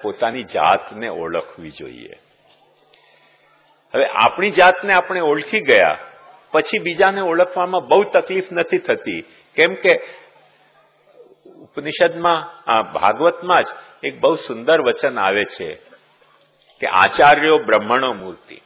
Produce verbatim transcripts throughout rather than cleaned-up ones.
પોતાની જાતને ઓળખવી જોઈએ. હવે આપણી જાતને આપણે ઓળખી ગયા પછી બીજાને ઓળખવામાં બહુ તકલીફ નથી થતી, કેમ કે ઉપનિષદમાં આ ભાગવતમાં જ એક બહુ સુંદર વચન આવે છે કે આચાર્યો બ્રહ્મણો મૂર્તિ.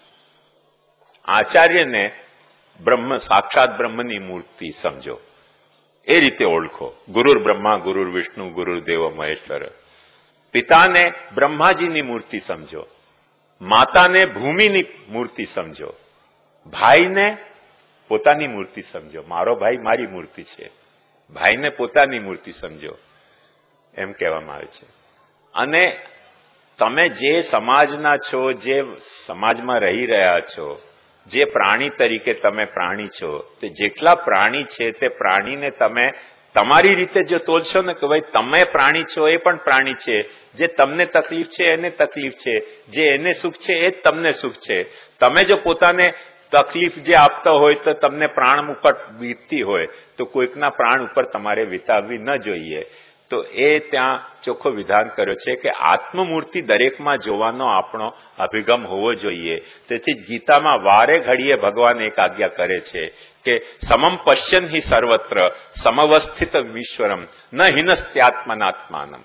આચાર્યને બ્રહ્મ સાક્ષાત બ્રહ્મની મૂર્તિ સમજો, એ રીતે ઓળખો. ગુરુર બ્રહ્મા ગુરુર વિષ્ણુ ગુરુર દેવ મહેશ્વર. પિતાને બ્રહ્માજીની મૂર્તિ સમજો, માતાને ભૂમિની મૂર્તિ સમજો, ભાઈને પોતાની મૂર્તિ સમજો. મારો ભાઈ મારી મૂર્તિ છે, ભાઈને પોતાની મૂર્તિ સમજો, એમ કહેવામાં આવે છે. અને તમે જે સમાજના છો, જે સમાજમાં રહી રહ્યા છો, જે પ્રાણી તરીકે તમે પ્રાણી છો, તે જેટલા પ્રાણી છે તે પ્રાણીને તમે તમારી રીતે જો તોલશો ને કે ભાઈ તમે પ્રાણી છો, એ પણ પ્રાણી છે. જે તમને તકલીફ છે એને તકલીફ છે, જે એને સુખ છે એ જ તમને સુખ છે. તમે જો પોતાને તકલીફ જે આપતા હોય તો તમને પ્રાણ ઉપર વીતતી હોય તો કોઈકના પ્રાણ ઉપર તમારે વિતાવવી ન જોઈએ. તો એ ત્યાં ચોખ્ખો વિધાન કર્યો છે કે આત્મમૂર્તિ દરેકમાં જોવાનો આપણો અભિગમ હોવો જોઈએ. તેથી જ ગીતામાં વારે ઘડીએ ભગવાન એક આજ્ઞા કરે છે કે સમમ પશ્યન હિ સર્વત્ર સમવસ્થિત વિશ્વરમ ન હિનસ્ત્યાત્મનાત્માનમ.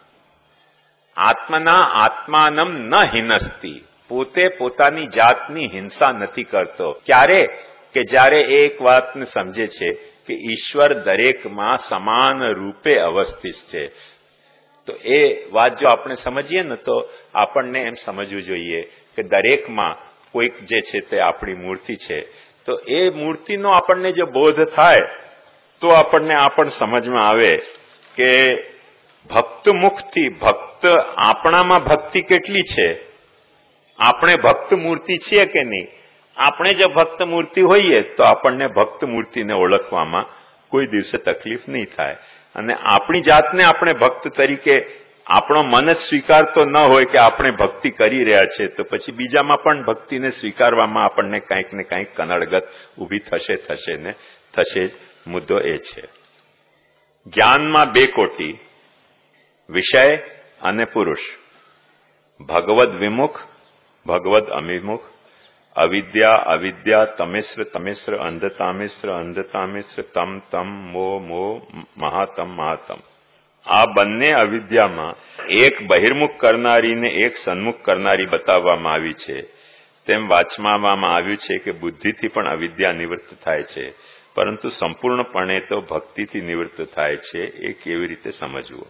આત્મના આત્માનમ ન હિનસ્તી. પોતે પોતાની જાતની હિંસા નથી કરતો. ક્યારે? કે જ્યારે એ એક વાતને સમજે છે કે ઈશ્વર દરેકમાં સમાન રૂપે અવસ્થિત છે. તો એ વાત જો આપણે સમજીએ ને તો આપણને એમ સમજવું જોઈએ કે દરેકમાં કોઈક જે છે તે આપણી મૂર્તિ છે. તો એ મૂર્તિનો આપણને જો બોધ થાય તો આપણને આ પણ સમજમાં આવે કે ભક્ત મુખથી ભક્ત આપણામાં ભક્તિ કેટલી છે, આપણે ભક્ત મૂર્તિ છીએ કે નહીં. આપણે જો ભક્ત મૂર્તિ હોઈએ તો આપણને ભક્ત મૂર્તિને ઓળખવામાં કોઈ દિવસે તકલીફ નહીં થાય. અને આપણી જાતને આપણે ભક્ત તરીકે આપણો મન જ સ્વીકારતો ન હોય કે આપણે ભક્તિ કરી રહ્યા છે, તો પછી બીજામાં પણ ભક્તિને સ્વીકારવામાં આપણને કંઈક ને કંઈક કનડગત ઊભી થશે થશે ને થશે જ. મુદ્દો એ છે. જ્ઞાનમાં બે કોટી, વિષય અને પુરુષ. ભગવદ વિમુખ, ભગવદ અભિમુખ. અવિદ્યા અવિદ્યા, તમેશ્ર તમેશ્ર, અંધતામેશ્ર અંધતામેશ્ર, તમ તમ, મો મો, મહાતમ મહાતમ. આ બંને અવિદ્યામાં એક બહિર્મુખ કરનારીને એક સન્મુખ કરનારી બતાવવામાં આવી છે. તેમ વાંચવામાં આવ્યું છે કે બુદ્ધિથી પણ અવિદ્યા નિવૃત્ત થાય છે, પરંતુ સંપૂર્ણપણે તો ભક્તિથી નિવૃત્ત થાય છે. એ કેવી રીતે સમજવું?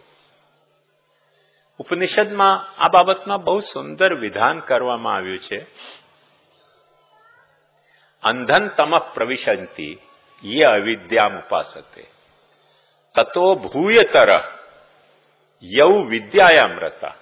ઉપનિષદમાં આ બાબતમાં બહુ સુંદર વિધાન કરવામાં આવ્યું છે. અંધન તમઃ પ્રવિશંતિ યે અવિદ્યામ ઉપાસતે તતો ભૂયતર યૌ વિદ્યાયામ રતા.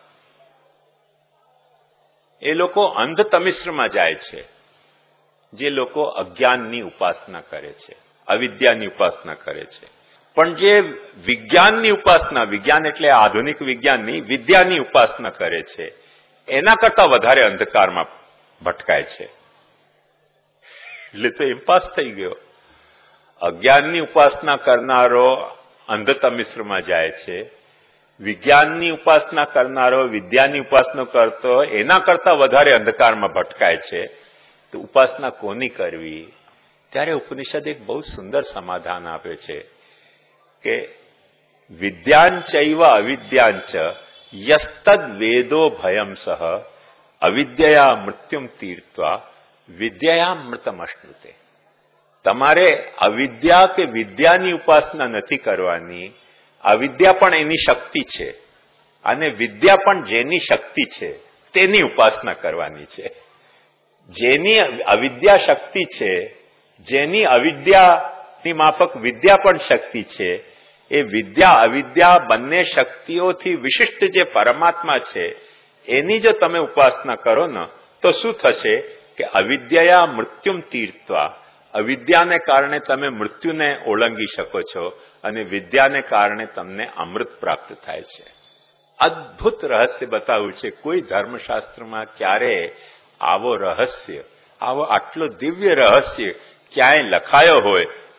એ લોકો અંધ તમિશ્રમાં જાય છે જે લોકો અજ્ઞાનની ઉપાસના કરે છે, અવિદ્યાની ઉપાસના કરે છે. પણ જે વિજ્ઞાનની ઉપાસના, વિજ્ઞાન એટલે આધુનિક વિજ્ઞાનની, વિદ્યાની ઉપાસના કરે છે, એના કરતા વધારે અંધકારમાં ભટકાય છે. એટલે તો ઇમ્પાસ થઈ ગયો. અજ્ઞાનની ઉપાસના કરનારો અંધતમિશ્રમાં જાય છે, વિજ્ઞાનની ઉપાસના કરનારો વિદ્યાની ઉપાસના કરતો એના કરતા વધારે અંધકારમાં ભટકાય છે. તો ઉપાસના કોની કરવી? ત્યારે ઉપનિષદ એક બહુ સુંદર સમાધાન આપે છે કે વિદ્યાંચૈવ અવિદ્યાંચ યસ્તદ વેદો ભયમ સહ અવિદ્યયા મૃત્યુમ તીર્ત્વા વિદ્યયા મૃતમશ્નુતે. તમારે અવિદ્યા કે વિદ્યાની ઉપાસના નથી કરવાની. અવિદ્યા પણ એની શક્તિ છે અને વિદ્યા પણ જેની શક્તિ છે તેની ઉપાસના કરવાની છે. જેની અવિદ્યા શક્તિ છે, જેની અવિદ્યાની માફક વિદ્યા પણ શક્તિ છે, એ વિદ્યા અવિદ્યા બંને શક્તિઓથી વિશિષ્ટ જે પરમાત્મા છે એની જો તમે ઉપાસના કરો ને તો શું થશે કે અવિદ્યા મૃત્યુમ તીર્ત્વા. અવિદ્યાને કારણે તમે મૃત્યુને ઓળંગી શકો છો અને વિદ્યાને કારણે તમને અમૃત પ્રાપ્ત થાય છે. અદ્ભુત રહસ્ય બતાવ્યું છે. કોઈ ધર્મશાસ્ત્રમાં ક્યારે આવો રહસ્ય, આવો આટલો દિવ્ય રહસ્ય ક્યાંય લખાયો હોય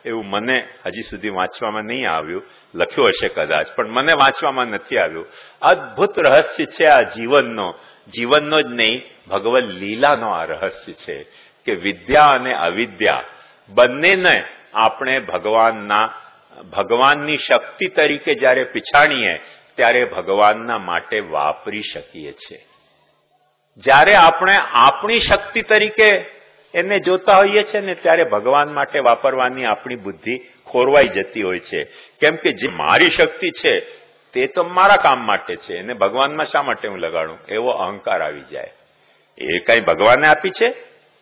એવું મને હજી સુધી વાંચવામાં નહીં આવ્યું, લખ્યું હશે કદાચ, પણ મને વાંચવામાં નથી આવ્યું. અદભુત રહસ્ય છે આ જીવનનો, જીવનનો જ નહીં, ભગવદ લીલાનો આ રહસ્ય છે કે વિદ્યા અને અવિદ્યા બંનેને આપણે ભગવાનના ભગવાનની શક્તિ તરીકે જ્યારે પીછાણીએ ત્યારે ભગવાનના માટે વાપરી શકીએ છીએ. જ્યારે આપણે આપણી શક્તિ તરીકે એને જોતા હોઈએ છીએ ને ત્યારે ભગવાન માટે વાપરવાની આપણી બુદ્ધિ ખોરવાઈ જતી હોય છે. કેમ કે જે મારી શક્તિ છે તે તો મારા કામ માટે છે, એને ભગવાનમાં શા માટે હું લગાડું, એવો અહંકાર આવી જાય. એ કઈ ભગવાને આપી છે?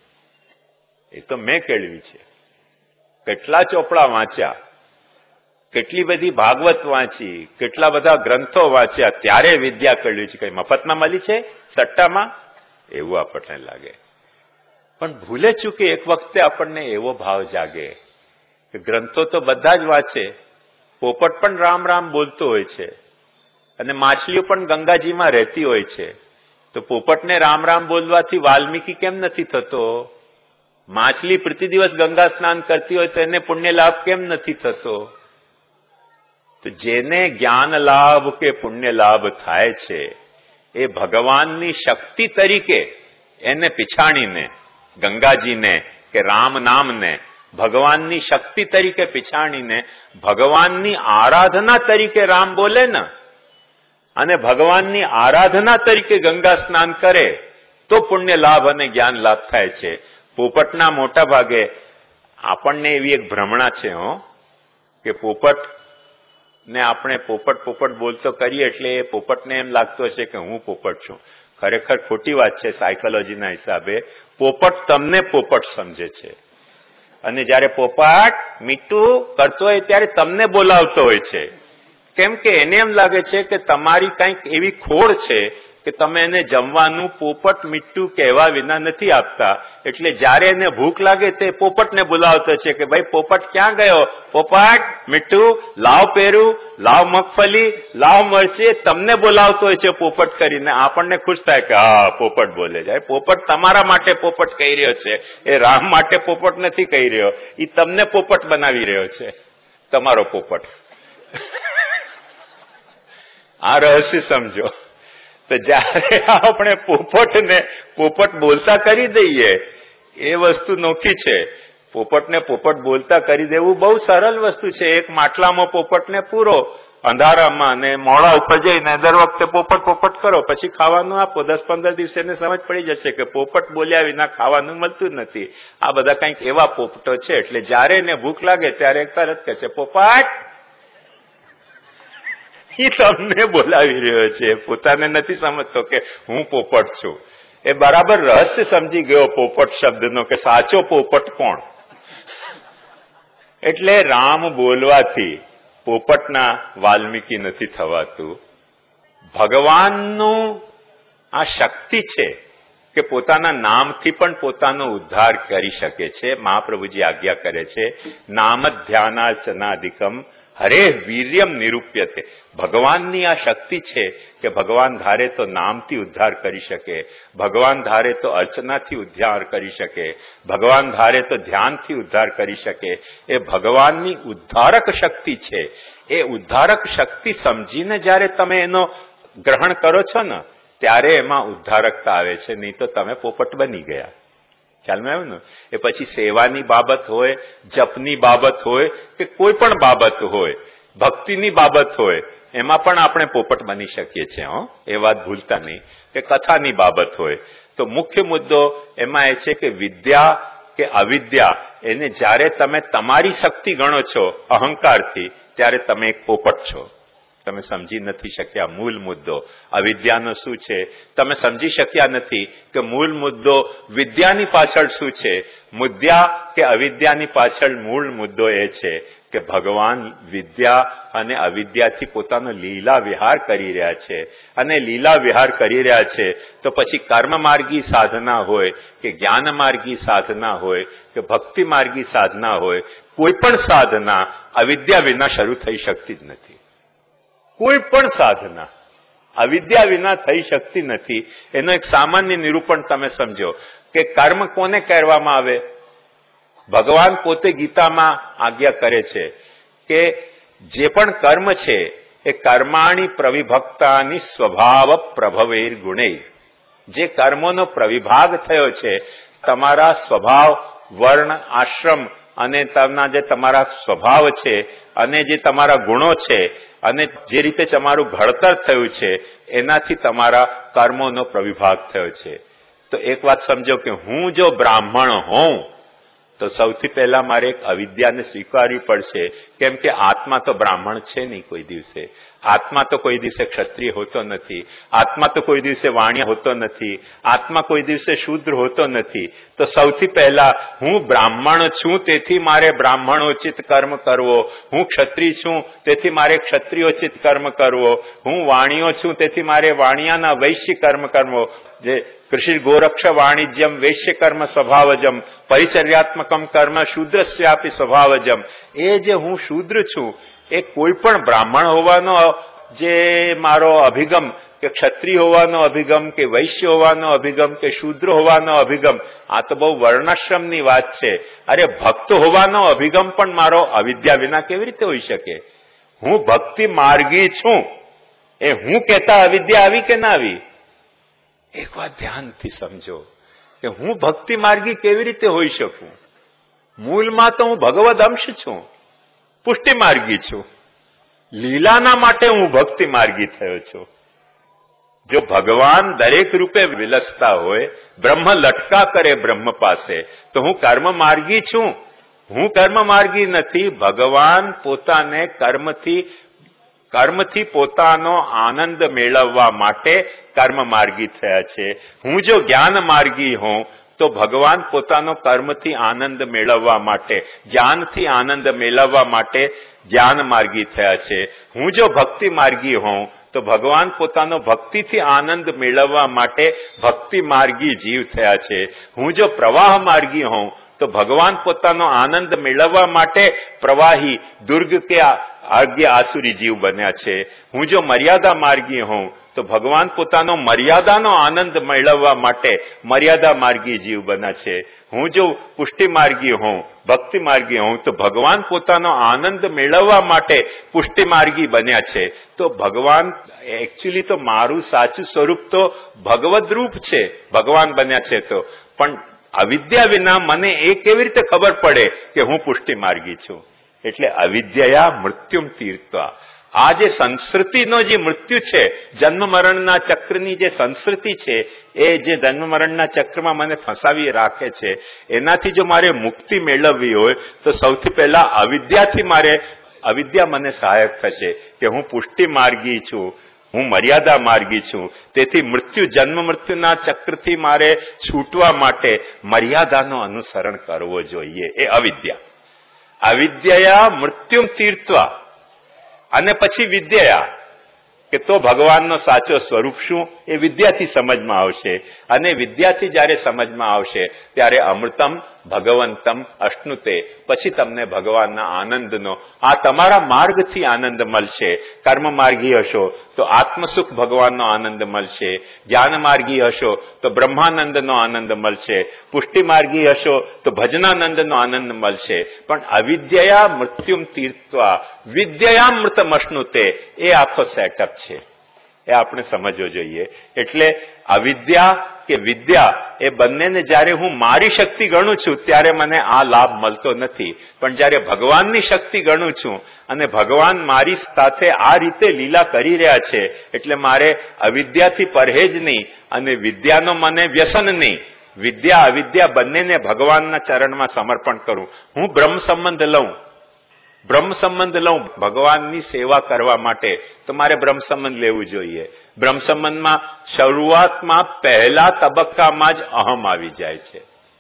એ તો મેં કેળવી છે. કેટલા ચોપડા વાંચ્યા, કેટલી બધી ભાગવત વાંચી, કેટલા બધા ગ્રંથો વાંચ્યા, ત્યારે વિદ્યા કેળવી છે. કઈ મફતમાં મળી છે સટ્ટામાં? એવું આપણને લાગે. પણ ભૂલે ચૂકે એક વખતે આપણને એવો ભાવ જાગે કે ગ્રંથો તો બધા જ વાંચે, પોપટ પણ રામ રામ બોલતો હોય છે અને માછલીઓ પણ ગંગાજીમાં રહેતી હોય છે, તો પોપટને રામ રામ બોલવાથી વાલ્મીકી કેમ નથી થતો? માછલી પ્રતિ દિવસ ગંગા સ્નાન કરતી હોય તો એને પુણ્ય લાભ કેમ નથી થતો? તો જેને જ્ઞાન લાભ કે પુણ્ય લાભ થાય છે એ ભગવાનની શક્તિ તરીકે એને પીછાણીને, ગંગાજીને કે રામ નામને ભગવાનની શક્તિ તરીકે પીછાણીને ભગવાનની આરાધના તરીકે રામ બોલે ને અને ભગવાનની આરાધના તરીકે ગંગા સ્નાન કરે તો પુણ્ય લાભ અને જ્ઞાન લાભ થાય છે. પોપટના મોટા ભાગે આપણને એવી એક ભ્રમણા છે હો કે પોપટ ને આપણે પોપટ પોપટ બોલતો કરીએ એટલે એ પોપટને એમ લાગતો હશે કે હું પોપટ છું. ખરેખર ખોટી વાત છે. સાયકોલોજીના હિસાબે પોપટ તમને પોપટ સમજે છે અને જયારે પોપટ મીઠું કરતો હોય ત્યારે તમને બોલાવતો હોય છે. કેમ કે એને એમ લાગે છે કે તમારી કંઈક એવી ખોડ છે કે તમે એને જમવાનું પોપટ મીઠું કહેવા વિના નથી આપતા. એટલે જયારે એને ભૂખ લાગે તે પોપટને બોલાવતો છે કે ભાઈ પોપટ ક્યાં ગયો? પોપટ મીઠું લાવ, પેરું લાવ, મગફળી લાવ, મરચી, તમને બોલાવતો હોય છે પોપટ કરીને. આપણને ખુશ થાય કે હા પોપટ બોલે જાય. પોપટ તમારા માટે પોપટ કહી રહ્યો છે, એ રામ માટે પોપટ નથી કહી રહ્યો. એ તમને પોપટ બનાવી રહ્યો છે, તમારો પોપટ. આ રહસ્ય સમજો. તો જયારે આપણે પોપટને પોપટ બોલતા કરી દઈએ એ વસ્તુ નોખી છે. પોપટને પોપટ બોલતા કરી દેવું બહુ સરળ વસ્તુ છે. એક માટલામાં પોપટને પૂરો અંધારામાં અને મોડા ઉપર જઈને દર વખતે પોપટ પોપટ કરો, પછી ખાવાનું આપો. દસ પંદર દિવસે એને સમજ પડી જશે કે પોપટ બોલ્યા વિના ખાવાનું મળતું નથી. આ બધા કંઈક એવા પોપટો છે. એટલે જયારે એને ભૂખ લાગે ત્યારે તરત કહે છે પોપટ. એ તમને બોલાવી રહ્યો છે, પોતાને નથી સમજતો કે હું પોપટ છું. એ બરાબર રહસ્ય સમજી ગયો પોપટ શબ્દનો કે સાચો પોપટ કોણ. એટલે રામ બોલવાથી પોપટના વાલ્મીકી નથી થવાતું. ભગવાનનું આ શક્તિ છે કે પોતાના નામથી પણ પોતાનો ઉદ્ધાર કરી શકે છે. મહાપ્રભુજી આજ્ઞા કરે છે નામ ધ્યાનાર્ચનાધિકમ હરે વીર્યમ નિરૂપ્યતે. ભગવાનની આ શક્તિ છે કે ભગવાન ધારે તો નામથી ઉદ્ધાર કરી શકે, ભગવાન ધારે તો અર્ચનાથી ઉદ્ધાર કરી શકે, ભગવાન ધારે તો ધ્યાનથી ઉદ્ધાર કરી શકે. એ ભગવાનની ઉદ્ધારક શક્તિ છે. એ ઉદ્ધારક શક્તિ સમજીને જયારે તમે એનો ગ્રહણ કરો છો ને ત્યારે એમાં ઉદ્ધારકતા આવે છે. નહીં તો તમે પોપટ બની ગયા. ખ્યાલમાં આવ્યું ને? એ પછી સેવાની બાબત હોય, જપની બાબત હોય કે કોઈ પણ બાબત હોય, ભક્તિની બાબત હોય, એમાં પણ આપણે પોપટ બની શકીએ છીએ. હો, એ વાત ભૂલતા નહીં. કે કથાની બાબત હોય તો મુખ્ય મુદ્દો એમાં એ છે કે વિદ્યા કે અવિદ્યા એને જ્યારે તમે તમારી શક્તિ ગણો છો અહંકારથી ત્યારે તમે એક પોપટ છો. તમે સમજી નથી શક્યા મૂળ મુદ્દો અવિદ્યાનો શું છે. તમે સમજી શક્યા નથી કે મૂળ મુદ્દો વિદ્યાની પાછળ શું છે. મુદ્દા કે અવિદ્યાની પાછળ મૂળ મુદ્દો એ છે કે ભગવાન વિદ્યા અને અવિદ્યાથી પોતાનો લીલા વિહાર કરી રહ્યા છે. અને લીલા વિહાર કરી રહ્યા છે તો પછી કર્મ માર્ગી સાધના હોય કે જ્ઞાન માર્ગી સાધના હોય કે ભક્તિ માર્ગી સાધના હોય, કોઈ પણ સાધના અવિદ્યા વિના શરૂ થઈ શકતી જ નથી. કોઈ પણ સાધના અવિદ્યા વિના થઈ શકતી નથી. એનો એક સામાન્ય નિરૂપણ તમે સમજો કે કર્મ કોને કહેવામાં આવે? ભગવાન પોતે ગીતામાં આજ્ઞા કરે છે કે જે પણ કર્મ છે એ કર્માણી પ્રવિભક્તાની સ્વભાવ પ્રભવેર ગુણે, જે કર્મોનો પ્રવિભાગ થયો છે તમારા સ્વભાવ, વર્ણ, આશ્રમ અને તેમના જે તમારા સ્વભાવ છે અને જે તમારા ગુણો છે અને જે રીતે તમારું ઘડતર થયું છે એનાથી તમારા કર્મોનો પ્રવિભાગ થયો છે. તો એક વાત સમજો કે હું જો બ્રાહ્મણ હોઉં તો સૌથી પહેલા મારે એક અવિદ્યાને સ્વીકારવી પડશે, કેમ કે આત્મા તો બ્રાહ્મણ છે નહીં કોઈ દિવસે, આત્મા તો કોઈ દિવસે ક્ષત્રિય હોતો નથી, આત્મા તો કોઈ દિવસે વાણિયા હોતો નથી, આત્મા કોઈ દિવસે શૂદ્ર હોતો નથી. તો સૌથી પહેલા હું બ્રાહ્મણ છું તેથી મારે બ્રાહ્મણોચિત કર્મ કરવો, હું ક્ષત્રિય છું તેથી મારે ક્ષત્રિયોચિત કર્મ કરવો, હું વાણિયો છું તેથી મારે વાણિયાના વૈશ્ય કર્મ કરવો. જે કૃષિ ગોરક્ષ વાણિજ્યમ વૈશ્ય કર્મ સ્વભાવજમ પરિચર્યાત્મકમ કર્મ શૂદ્રસ્યાપી સ્વભાવજમ. એ જે હું શૂદ્ર છું એ કોઈ પણ બ્રાહ્મણ હોવાનો જે મારો અભિગમ કે ક્ષત્રિય હોવાનો અભિગમ કે વૈશ્ય હોવાનો અભિગમ કે શૂદ્ર હોવાનો અભિગમ, આ તો બહુ વર્ણાશ્રમની વાત છે. અરે ભક્ત હોવાનો અભિગમ પણ મારો અવિદ્યા વિના કેવી રીતે હોઈ શકે? હું ભક્તિ માર્ગી છું એ હું કહેતા અવિદ્યા આવી કે ના આવી? એક વાત ધ્યાનથી સમજો કે હું ભક્તિ માર્ગી કેવી રીતે હોઈ શકું? મૂળમાં તો હું ભગવદ અંશ છું, પુષ્ટિ માર્ગી છું. લીલાના માટે હું ભક્તિ માર્ગી થયો છું. જો ભગવાન દરેક રૂપે વિલસતા હોય, બ્રહ્મ લટકા કરે બ્રહ્મ પાસે, તો હું કર્મ માર્ગી છું? હું કર્મ માર્ગી નથી. ભગવાન પોતાને કર્મથી કર્મથી પોતાનો આનંદ મેળવવા માટે કર્મ માર્ગી થયા છે. હું જો જ્ઞાન માર્ગી હોઉં તો ભગવાન પોતાનો કર્મથી આનંદ મેળવવા માટે, જ્ઞાનથી આનંદ મેળવવા માટે જ્ઞાન માર્ગી થયા છે. હું જો ભક્તિ માર્ગી હોઉં તો ભગવાન પોતાનો ભક્તિથી આનંદ મેળવવા માટે ભક્તિ માર્ગી જીવ થયા છે. હું જો પ્રવાહ માર્ગી હોઉં તો ભગવાન પોતાનો આનંદ મેળવવા માટે પ્રવાહી દુર્ગ કે આજ્ઞા આસુરી જીવ બન્યા છે. હું જો મર્યાદા માર્ગી હોઉં તો ભગવાન પોતાનો મર્યાદાનો આનંદ મેળવવા માટે મર્યાદા માર્ગી જીવ બન્યા છે. હું જો પુષ્ટિ માર્ગી હોઉં, ભક્તિ માર્ગી હોઉં તો ભગવાન પોતાનો આનંદ મેળવવા માટે પુષ્ટિ માર્ગી બન્યા છે. તો ભગવાન એકચ્યુઅલી તો મારું સાચું સ્વરૂપ તો ભગવદ રૂપ છે, ભગવાન બન્યા છે. તો પણ અવિદ્યા વિના મને એ કેવી રીતે ખબર પડે કે હું પુષ્ટિ માર્ગી છું? એટલે અવિદ્યા મૃત્યુમ તીર્થવા. આ જે સંસ્કૃતિનો જે મૃત્યુ છે, જન્મ મરણના ચક્રની જે સંસ્કૃતિ છે, એ જે જન્મ મરણના ચક્રમાં મને ફસાવી રાખે છે, એનાથી જો મારે મુક્તિ મેળવવી હોય તો સૌથી પહેલા અવિદ્યાથી મારે, અવિદ્યા મને સહાયક થશે કે હું પુષ્ટિ માર્ગી છું, હું મર્યાદા માર્ગી છું. તેથી મૃત્યુ, જન્મ મૃત્યુના ચક્રથી મારે છૂટવા માટે મર્યાદાનો અનુસરણ કરવો જોઈએ. એ અવિદ્યા. અવિદ્યા મૃત્યુમ તીર્થવા. અને પછી વિદ્યા, કે તો ભગવાનનો સાચો સ્વરૂપ શું એ વિદ્યાથી સમજમાં આવશે. અને વિદ્યાથી જયારે સમજમાં આવશે ત્યારે અમૃતમ ભગવંતમ અશ્નુતે, પછી તમને ભગવાનના આનંદનો, આ તમારા માર્ગથી આનંદ મળશે. કર્મ માર્ગી હશો તો આત્મસુખ ભગવાનનો આનંદ મળશે, જ્ઞાન માર્ગી હશો તો બ્રહ્માનંદનો આનંદ મળશે, પુષ્ટિ માર્ગી હશો તો ભજનાનંદનો આનંદ મળશે. પણ અવિદ્યા મૃત્યુમ તીર્થવા વિદ્યામૃતમ અશ્નુતે, એ આખો સેટઅપ છે, એ આપણે સમજવો જોઈએ. એટલે અવિદ્યા કે વિદ્યા એ બંનેને જયારે હું મારી શક્તિ ગણું છું ત્યારે મને આ લાભ મળતો નથી. પણ જયારે ભગવાનની શક્તિ ગણું છું અને ભગવાન મારી સાથે આ રીતે લીલા કરી રહ્યા છે, એટલે મારે અવિદ્યાથી પરહેજ નહીં અને વિદ્યાનો મને વ્યસન નહીં. વિદ્યા અવિદ્યા બંનેને ભગવાનના ચરણમાં સમર્પણ કરું. હું બ્રહ્મ સંબંધ લઉં, બ્રહ્મ સંબંધ લઉં ભગવાનની સેવા કરવા માટે, તો મારે બ્રહ્મ સંબંધ લેવું જોઈએ. બ્રહ્મ સંબંધમાં શરૂઆતમાં પહેલા તબક્કામાં જ અહમ આવી જાય છે.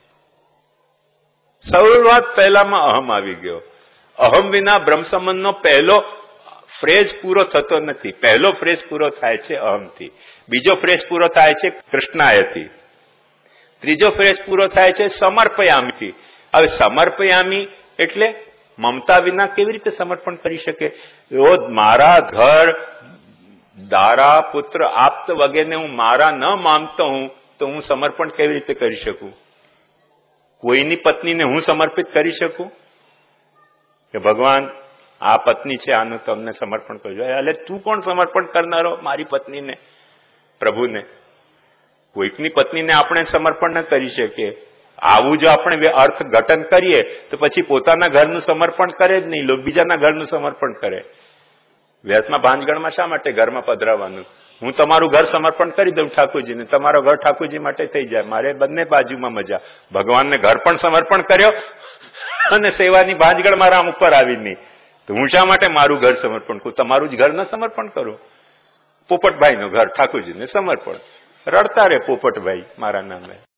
શરૂઆત પહેલામાં અહમ આવી ગયો. અહમ વિના બ્રહ્મ સંબંધનો પહેલો ફ્રેઝ પૂરો થતો નથી. પહેલો ફ્રેઝ પૂરો થાય છે અહમથી, બીજો ફ્રેઝ પૂરો થાય છે કૃષ્ણાયથી, ત્રીજો ફ્રેઝ પૂરો થાય છે સમર્પયામીથી. હવે સમર્પયામી એટલે મમતા વિના કેવી રીતે સમર્પણ કરી શકે? એવો મારા ઘર, દારા, પુત્ર, આપ્ત વગેરેને હું મારા ન માનતો હું તો હું સમર્પણ કેવી રીતે કરી શકું? કોઈની પત્નીને હું સમર્પિત કરી શકું કે ભગવાન આ પત્ની છે, આનું તમને સમર્પણ કરજો? એટલે તું કોણ સમર્પણ કરનારો મારી પત્નીને, પ્રભુને? કોઈકની પત્નીને આપણે સમર્પણ ન કરી શકીએ. આવું જો આપણે અર્થઘટન કરીએ તો પછી પોતાના ઘરનું સમર્પણ કરે જ નહીં, લોકો બીજાના ઘરનું સમર્પણ કરે. વ્યર્થમાં ભાંજગણમાં શા માટે ઘરમાં પધરાવાનું? હું તમારું ઘર સમર્પણ કરી દઉં ઠાકોરજીને, તમારો ઘર ઠાકોરજી માટે થઈ જાય. મારે બંને બાજુમાં મજા. ભગવાનને ઘર પણ સમર્પણ કર્યો અને સેવાની ભાંજગણમાં રામ ઉપર આવી નહીં. તો હું શા માટે મારું ઘર સમર્પણ કરું? તમારું જ ઘર ન સમર્પણ કરો. પોપટભાઈનું ઘર ઠાકોરજીને સમર્પણ. રડતા રે પોપટભાઈ મારા નામે.